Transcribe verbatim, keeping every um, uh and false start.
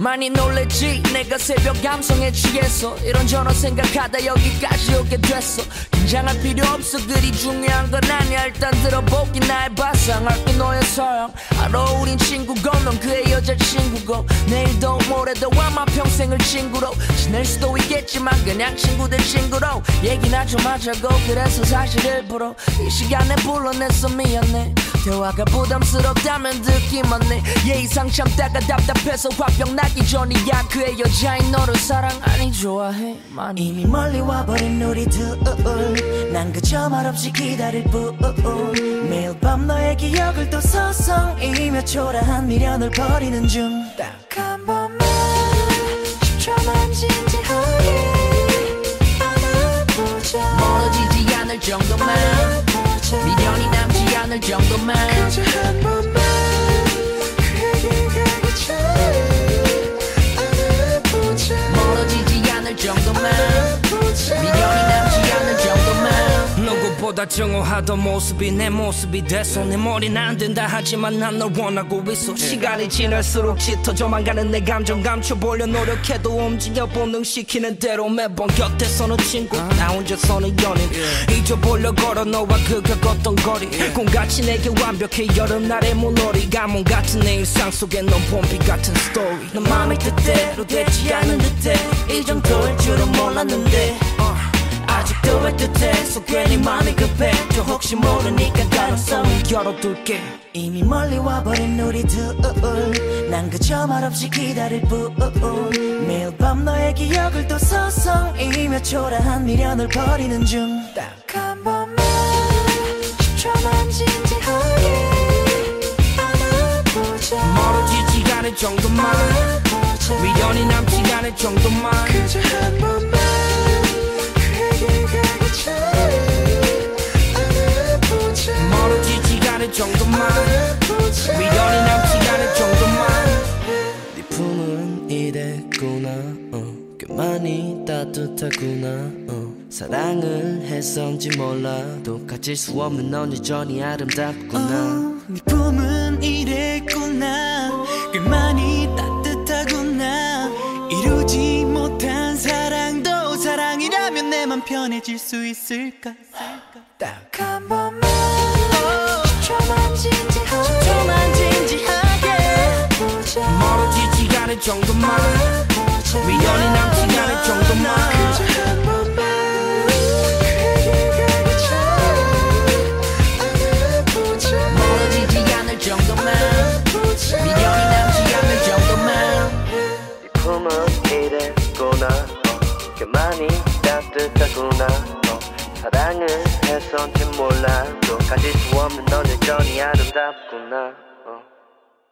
많이 놀랬지 내가 새벽 감성에 취해서 이런저런 생각하다 여기까지 오게 됐어. 긴장할 필요 없어 그리 중요한 건 아니야. 일단 들어보기 나의 바상할게 너의 서양. 알아 우린 친구고 넌 그의 여자친구고 내일도 모레도 아마 평생을 친구로 지낼 수도 있겠지만 그냥 친구들 친구로 얘기나 좀 하자고. 그래서 사실 일부러 이 시간에 불러냈어. 미안해 대화가 부담스럽다면 듣기만 해. 예의상 참다가 답답해서 화병 나기 전이야. 그의 여자인 너를 사랑 아니 좋아해 많이. 이미 멀리 와버린 우리 둘 난 그저 말없이 기다릴 뿐. 매일 밤 너의 기억을 또 서성이며 초라한 미련을 버리는 중. 딱 한 번만 십 초만 진지하게 안아보자. 멀어지지 않을 정도만 안아보자. 미련이 남지 않을 정도만 그저 한 번만 그에게 가기 전에 안아보자. 멀어지지 않을 정도만 미련이 남지 않을 정도만. 누구보다 정오하던 모습이 내 모습이 돼서 내 머리는 안 된다 하지만 난 널 원하고 있어. 시간이 지날수록 짙어져만 가는 내 감정 감춰보려 노력해도 움직여 본능시키는 대로 매번 곁에서는 친구 나 혼자서는 연인. 잊어보려 걸어 너와 그 걷던 거리 꿈같이 내게 완벽해 여름날의 물놀이. 가뭄 같은 내 일상 속에 넌 봄비 같은 스토리. 넌 맘의 뜻대로 되지 않은 듯해. 이 정도일 줄은 몰랐는데 아직도 애틋해서 괜히 마음이 급해. 또 혹시 모르니까 가능성을 열어둘게. 이미 멀리 와버린 우리 둘 난 그저 말없이 기다릴 뿐. 매일 밤 너의 기억을 또 서성이며 초라한 미련을 버리는 중. 딱 한 번만 십 초만 진지하게 안아보자. 멀어지지 않을 정도만 안아보자. 미련이 남지 않을 정도만 그저 한 번만 그에게 가기 전에 안아보자. 멀어지지 않을 정도만 안아보자. 미련이 남지 않을 정도만. 네 품은 이랬구나 어. 꽤 많이 따뜻하구나 어. 사랑을 했었는지 몰라도 가질 수 없는 넌 여전히 아름답구나. 네 품은 이랬구나 꽤 많이 따뜻하구나. 이루지 못한 사랑도 사랑이라면 내 맘 편해질 수 있을까. 딱 한 번만 십 초만 진지하게 초만 진지하게 보자. 멀어지지 않을 정도만 미련이 남지 않을 정도만 그저 한 번만 그에게 가기 전에 안아보자. 멀어지지 않을 정도만 안아보자. 미련이 남지 않을 정도만. 네 품은 이랬구나 어. 꽤 많이 따뜻하구나 어. 사랑을 했었는지 몰라도 가질 수 없는 넌 여전히 아름답구나.